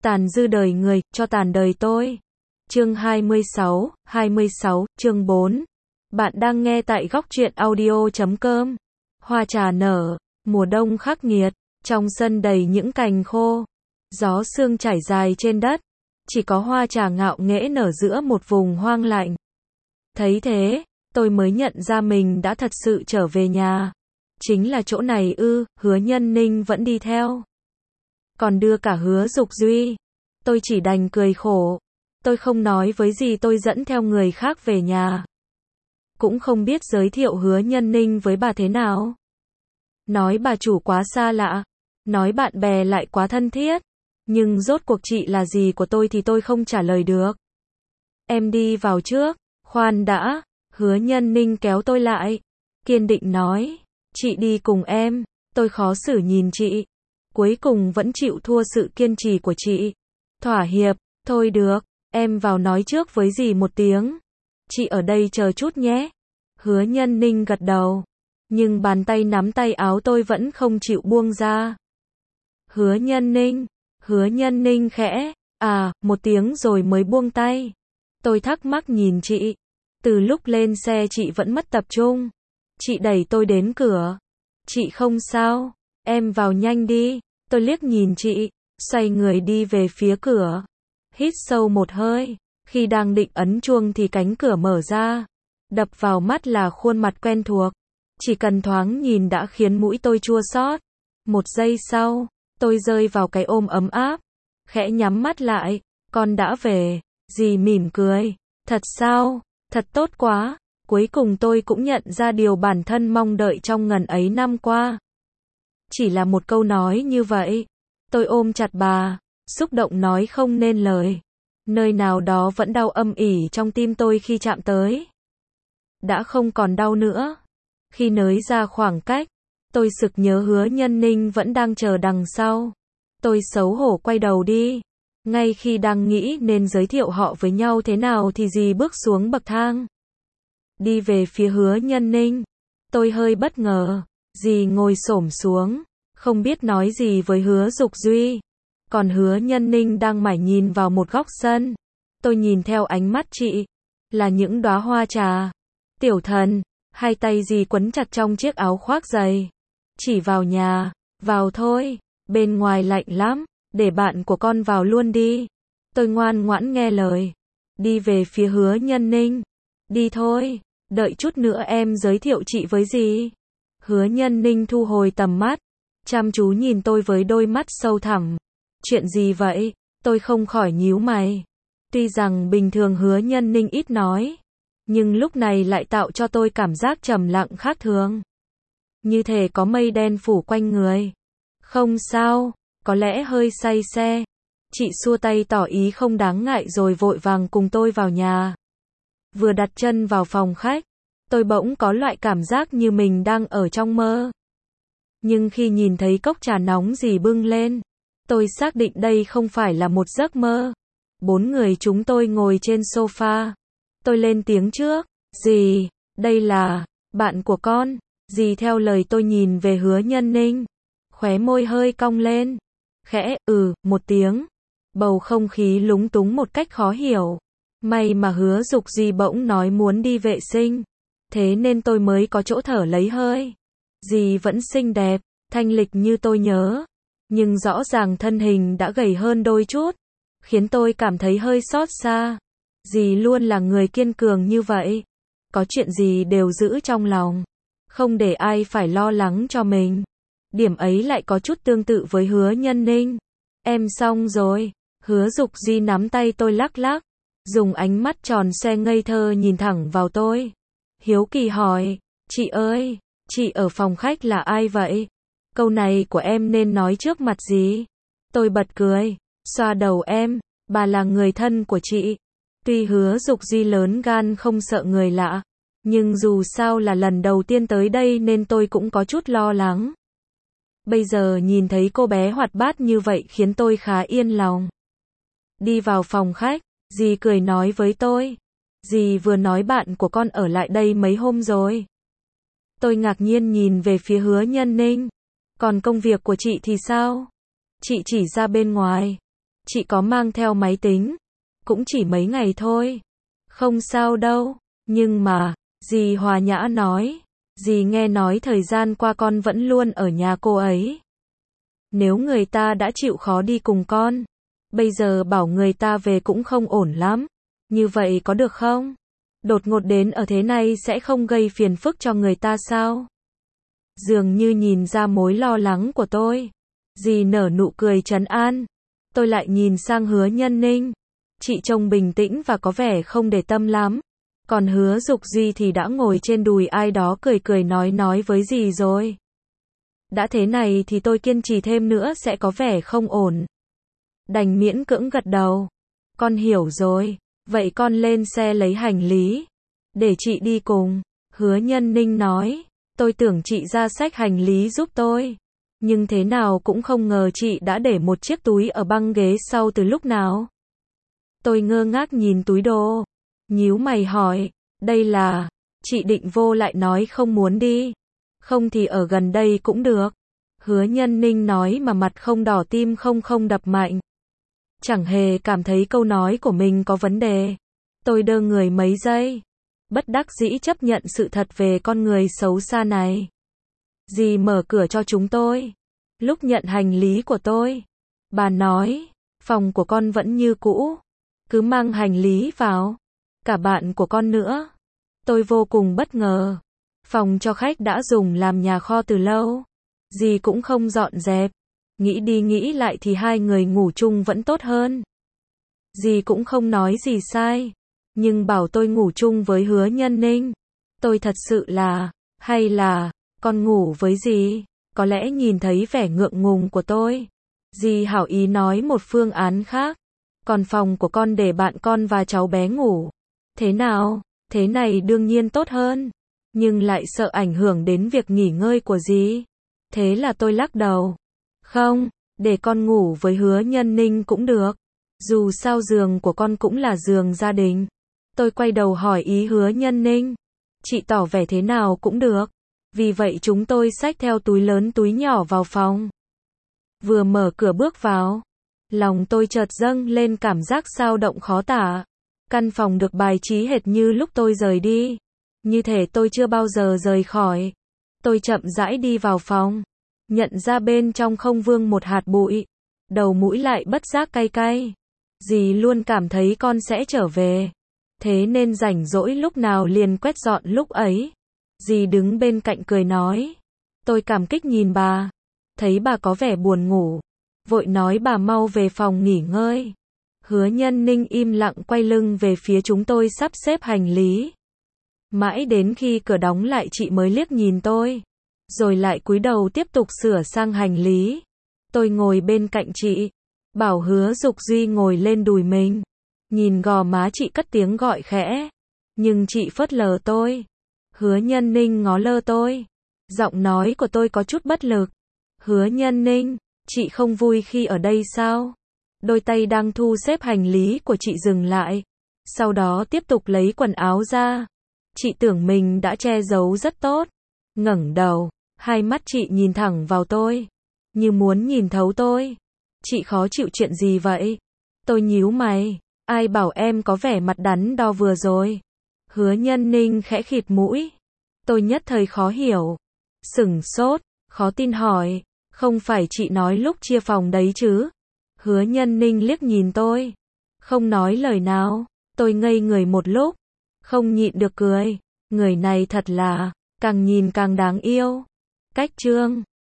Tàn dư đời người, cho tàn đời tôi. Chương 26, chương 4. Bạn đang nghe tại góc truyện audio.com. Hoa trà nở, mùa đông khắc nghiệt, trong sân đầy những cành khô. Gió sương trải dài trên đất, chỉ có hoa trà ngạo nghễ nở giữa một vùng hoang lạnh. Thấy thế, tôi mới nhận ra mình đã thật sự trở về nhà. Chính là chỗ này ư? Hứa Nhân Ninh vẫn đi theo. Còn đưa cả Hứa Dục Duy. Tôi chỉ đành cười khổ. Tôi không nói với gì tôi dẫn theo người khác về nhà. Cũng không biết giới thiệu Hứa Nhân Ninh với bà thế nào. Nói bà chủ quá xa lạ. Nói bạn bè lại quá thân thiết. Nhưng rốt cuộc chị là gì của tôi thì tôi không trả lời được. Em đi vào trước. Khoan đã. Hứa Nhân Ninh kéo tôi lại. Kiên định nói. Chị đi cùng em. Tôi khó xử nhìn chị. Cuối cùng vẫn chịu thua sự kiên trì của chị. Thỏa hiệp. Thôi được. Em vào nói trước với dì một tiếng. Chị ở đây chờ chút nhé. Hứa Nhân Ninh gật đầu. Nhưng bàn tay nắm tay áo tôi vẫn không chịu buông ra. Hứa Nhân Ninh. Hứa Nhân Ninh khẽ. Một tiếng rồi mới buông tay. Tôi thắc mắc nhìn chị. Từ lúc lên xe chị vẫn mất tập trung. Chị đẩy tôi đến cửa. Chị không sao. Em vào nhanh đi. Tôi liếc nhìn chị. Xoay người đi về phía cửa. Hít sâu một hơi. Khi đang định ấn chuông thì cánh cửa mở ra. Đập vào mắt là khuôn mặt quen thuộc. Chỉ cần thoáng nhìn đã khiến mũi tôi chua xót. Một giây sau, tôi rơi vào cái ôm ấm áp. Khẽ nhắm mắt lại. Con đã về. Dì mỉm cười. Thật sao? Thật tốt quá. Cuối cùng tôi cũng nhận ra điều bản thân mong đợi trong ngần ấy năm qua. Chỉ là một câu nói như vậy. Tôi ôm chặt bà. Xúc động nói không nên lời. Nơi nào đó vẫn đau âm ỉ trong tim tôi khi chạm tới. Đã không còn đau nữa. Khi nới ra khoảng cách, tôi sực nhớ Hứa Nhân Ninh vẫn đang chờ đằng sau. Tôi xấu hổ quay đầu đi. Ngay khi đang nghĩ nên giới thiệu họ với nhau thế nào thì dì bước xuống bậc thang. Đi về phía Hứa Nhân Ninh. Tôi hơi bất ngờ. Dì ngồi xổm xuống. Không biết nói gì với Hứa Dục Duy. Còn Hứa Nhân Ninh đang mải nhìn vào một góc sân. Tôi nhìn theo ánh mắt chị. Là những đóa hoa trà. Tiểu thần. Hai tay dì quấn chặt trong chiếc áo khoác dày. Chỉ vào nhà. Vào thôi. Bên ngoài lạnh lắm. Để bạn của con vào luôn đi. Tôi ngoan ngoãn nghe lời. Đi về phía Hứa Nhân Ninh. Đi thôi. Đợi chút nữa em giới thiệu chị với dì. Hứa Nhân Ninh thu hồi tầm mắt. Chăm chú nhìn tôi với đôi mắt sâu thẳm. Chuyện gì vậy? Tôi không khỏi nhíu mày. Tuy rằng bình thường Hứa Nhân Ninh ít nói. Nhưng lúc này lại tạo cho tôi cảm giác trầm lặng khác thường. Như thể có mây đen phủ quanh người. Không sao. Có lẽ hơi say xe. Chị xua tay tỏ ý không đáng ngại rồi vội vàng cùng tôi vào nhà. Vừa đặt chân vào phòng khách. Tôi bỗng có loại cảm giác như mình đang ở trong mơ. Nhưng khi nhìn thấy cốc trà nóng dì bưng lên. Tôi xác định đây không phải là một giấc mơ. 4 người chúng tôi ngồi trên sofa. Tôi lên tiếng trước. Dì, đây là bạn của con. Dì theo lời tôi nhìn về Hứa Nhân Ninh. Khóe môi hơi cong lên. Khẽ, một tiếng. Bầu không khí lúng túng một cách khó hiểu. May mà Hứa Dục Duy bỗng nói muốn đi vệ sinh. Thế nên tôi mới có chỗ thở lấy hơi. Dì vẫn xinh đẹp, thanh lịch như tôi nhớ. Nhưng rõ ràng thân hình đã gầy hơn đôi chút. Khiến tôi cảm thấy hơi xót xa. Dì luôn là người kiên cường như vậy. Có chuyện gì đều giữ trong lòng. Không để ai phải lo lắng cho mình. Điểm ấy lại có chút tương tự với Hứa Nhân Ninh. Em xong rồi. Hứa Dục Duy nắm tay tôi lắc lắc. Dùng ánh mắt tròn xoe ngây thơ nhìn thẳng vào tôi. Hiếu kỳ hỏi. Chị ơi, chị ở phòng khách là ai vậy? Câu này của em nên nói trước mặt dì. Tôi bật cười. Xoa đầu em. Bà là người thân của chị. Tuy Hứa Dục Duy lớn gan không sợ người lạ. Nhưng dù sao là lần đầu tiên tới đây nên tôi cũng có chút lo lắng. Bây giờ nhìn thấy cô bé hoạt bát như vậy khiến tôi khá yên lòng. Đi vào phòng khách, dì cười nói với tôi. Dì vừa nói bạn của con ở lại đây mấy hôm rồi. Tôi ngạc nhiên nhìn về phía Hứa Nhân Ninh. Còn công việc của chị thì sao? Chị chỉ ra bên ngoài. Chị có mang theo máy tính. Cũng chỉ mấy ngày thôi. Không sao đâu. Nhưng mà, dì Hòa Nhã nói. Dì nghe nói thời gian qua con vẫn luôn ở nhà cô ấy. Nếu người ta đã chịu khó đi cùng con, bây giờ bảo người ta về cũng không ổn lắm. Như vậy có được không? Đột ngột đến ở thế này sẽ không gây phiền phức cho người ta sao? Dường như nhìn ra mối lo lắng của tôi. Dì nở nụ cười trấn an. Tôi lại nhìn sang Hứa Nhân Ninh. Chị trông bình tĩnh và có vẻ không để tâm lắm. Còn Hứa Dục Duy thì đã ngồi trên đùi ai đó cười cười nói với dì rồi. Đã thế này thì tôi kiên trì thêm nữa sẽ có vẻ không ổn. Đành miễn cưỡng gật đầu. Con hiểu rồi. Vậy con lên xe lấy hành lý. Để chị đi cùng. Hứa Nhân Ninh nói. Tôi tưởng chị ra xách hành lý giúp tôi. Nhưng thế nào cũng không ngờ chị đã để một chiếc túi ở băng ghế sau từ lúc nào. Tôi ngơ ngác nhìn túi đồ. Nhíu mày hỏi. Đây là... Chị định vô lại nói không muốn đi. Không thì ở gần đây cũng được. Hứa Nhân Ninh nói mà mặt không đỏ tim không đập mạnh. Chẳng hề cảm thấy câu nói của mình có vấn đề. Tôi đơ người mấy giây. Bất đắc dĩ chấp nhận sự thật về con người xấu xa này. Dì mở cửa cho chúng tôi. Lúc nhận hành lý của tôi, bà nói, phòng của con vẫn như cũ. Cứ mang hành lý vào. Cả bạn của con nữa. Tôi vô cùng bất ngờ. Phòng cho khách đã dùng làm nhà kho từ lâu. Dì cũng không dọn dẹp. Nghĩ đi nghĩ lại thì hai người ngủ chung vẫn tốt hơn. Dì cũng không nói gì sai. Nhưng bảo tôi ngủ chung với Hứa Nhân Ninh. Tôi thật sự là, hay là, con ngủ với dì? Có lẽ nhìn thấy vẻ ngượng ngùng của tôi. Dì hảo ý nói một phương án khác. Còn phòng của con để bạn con và cháu bé ngủ. Thế nào? Thế này đương nhiên tốt hơn. Nhưng lại sợ ảnh hưởng đến việc nghỉ ngơi của dì. Thế là tôi lắc đầu. Không, để con ngủ với Hứa Nhân Ninh cũng được. Dù sao giường của con cũng là giường gia đình. Tôi quay đầu hỏi ý Hứa Nhân Ninh. Chị tỏ vẻ thế nào cũng được. Vì vậy chúng tôi xách theo túi lớn túi nhỏ vào phòng. Vừa mở cửa bước vào, lòng tôi chợt dâng lên cảm giác xao động khó tả. Căn phòng được bài trí hệt như lúc tôi rời đi. Như thể tôi chưa bao giờ rời khỏi. Tôi chậm rãi đi vào phòng. Nhận ra bên trong không vương một hạt bụi. Đầu mũi lại bất giác cay cay. Dì luôn cảm thấy con sẽ trở về. Thế nên rảnh rỗi lúc nào liền quét dọn lúc ấy. Dì đứng bên cạnh cười nói. Tôi cảm kích nhìn bà. Thấy bà có vẻ buồn ngủ. Vội nói bà mau về phòng nghỉ ngơi. Hứa Nhân Ninh im lặng quay lưng về phía chúng tôi sắp xếp hành lý. Mãi đến khi cửa đóng lại chị mới liếc nhìn tôi. Rồi lại cúi đầu tiếp tục sửa sang hành lý. Tôi ngồi bên cạnh chị. Bảo Hứa Dục Duy ngồi lên đùi mình. Nhìn gò má chị cất tiếng gọi khẽ. Nhưng chị phớt lờ tôi. Hứa Nhân Ninh ngó lơ tôi. Giọng nói của tôi có chút bất lực. Hứa Nhân Ninh, chị không vui khi ở đây sao? Đôi tay đang thu xếp hành lý của chị dừng lại. Sau đó tiếp tục lấy quần áo ra. Chị tưởng mình đã che giấu rất tốt. Ngẩng đầu, hai mắt chị nhìn thẳng vào tôi. Như muốn nhìn thấu tôi. Chị khó chịu chuyện gì vậy? Tôi nhíu mày. Ai bảo em có vẻ mặt đắn đo vừa rồi? Hứa Nhân Ninh khẽ khịt mũi. Tôi nhất thời khó hiểu. Sửng sốt, khó tin hỏi. Không phải chị nói lúc chia phòng đấy chứ? Hứa Nhân Ninh liếc nhìn tôi. Không nói lời nào. Tôi ngây người một lúc. Không nhịn được cười. Người này thật là, càng nhìn càng đáng yêu. Cách chương